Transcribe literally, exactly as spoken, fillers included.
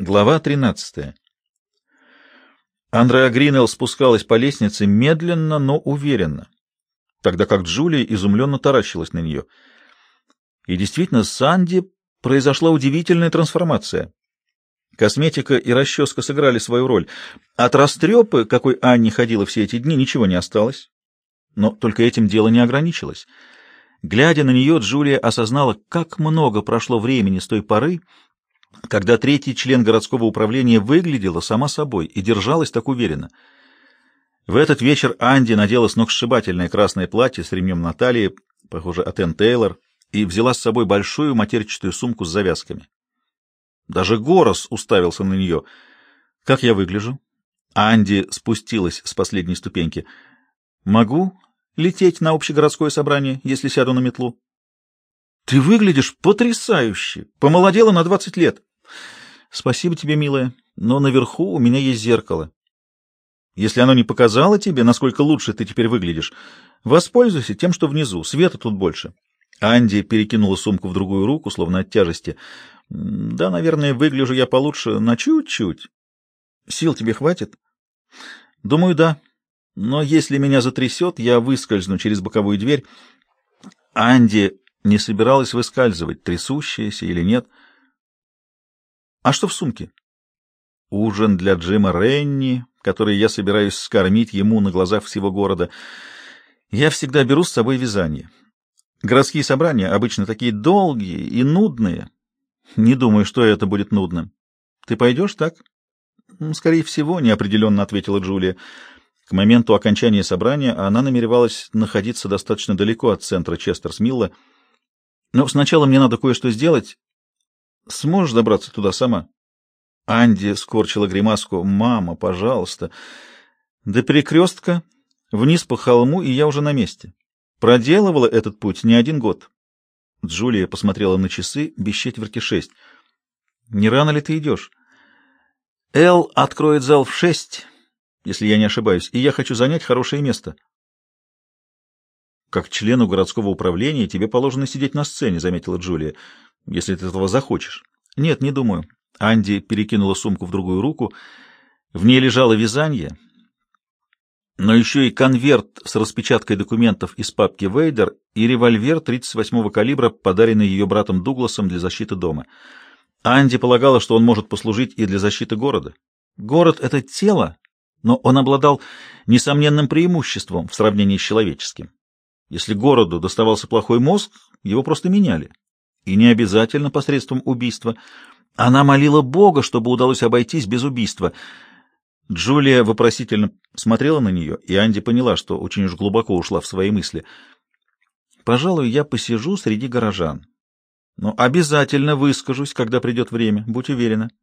Глава тринадцатая. Андреа Гринелл спускалась по лестнице медленно, но уверенно, тогда как Джулия изумленно таращилась на нее. И действительно, с Анди произошла удивительная трансформация. Косметика и расческа сыграли свою роль. От растрепы, какой Анне ходила все эти дни, ничего не осталось. Но только этим дело не ограничилось. Глядя на нее, Джулия осознала, как много прошло времени с той поры, когда третий член городского управления выглядела сама собой и держалась так уверенно. В этот вечер Анди надела сногсшибательное красное платье с ремнем на талии, похоже, от Энн Тейлор, и взяла с собой большую матерчатую сумку с завязками. Даже Горос уставился на нее. «Как я выгляжу?» Анди спустилась с последней ступеньки. «Могу лететь на общегородское собрание, если сяду на метлу?» «Ты выглядишь потрясающе! Помолодела на двадцать лет!» «Спасибо тебе, милая, но наверху у меня есть зеркало. Если оно не показало тебе, насколько лучше ты теперь выглядишь, воспользуйся тем, что внизу, света тут больше». Анди перекинула сумку в другую руку, словно от тяжести. «Да, наверное, выгляжу я получше на чуть-чуть. Сил тебе хватит?» «Думаю, да. Но если меня затрясет, я выскользну через боковую дверь». Анди не собиралась выскальзывать, трясущаяся или нет. «А что в сумке?» «Ужин для Джима Ренни, который я собираюсь скормить ему на глазах всего города. Я всегда беру с собой вязание. Городские собрания обычно такие долгие и нудные. Не думаю, что это будет нудным. Ты пойдешь, так?» «Скорее всего», — неопределенно ответила Джулия. К моменту окончания собрания она намеревалась находиться достаточно далеко от центра Честерс-Милла. «Но сначала мне надо кое-что сделать. Сможешь добраться туда сама?» Анди скорчила гримаску. «Мама, пожалуйста». «До перекрестка, вниз по холму, и я уже на месте. Проделывала этот путь не один год». Джулия посмотрела на часы, без четверти шесть. «Не рано ли ты идешь?» «Эл откроет зал в шесть, если я не ошибаюсь, и я хочу занять хорошее место». «Как члену городского управления тебе положено сидеть на сцене», — заметила Джулия, — «если ты этого захочешь». «Нет, не думаю». Анди перекинула сумку в другую руку. В ней лежало вязание, но еще и конверт с распечаткой документов из папки Вейдер и револьвер тридцать восьмого калибра, подаренный ее братом Дугласом для защиты дома. Анди полагала, что он может послужить и для защиты города. Город — это тело, но он обладал несомненным преимуществом в сравнении с человеческим. Если городу доставался плохой мозг, его просто меняли. И не обязательно посредством убийства. Она молила Бога, чтобы удалось обойтись без убийства. Джулия вопросительно смотрела на нее, и Анди поняла, что очень уж глубоко ушла в свои мысли. «Пожалуй, я посижу среди горожан. Но обязательно выскажусь, когда придет время, будь уверена».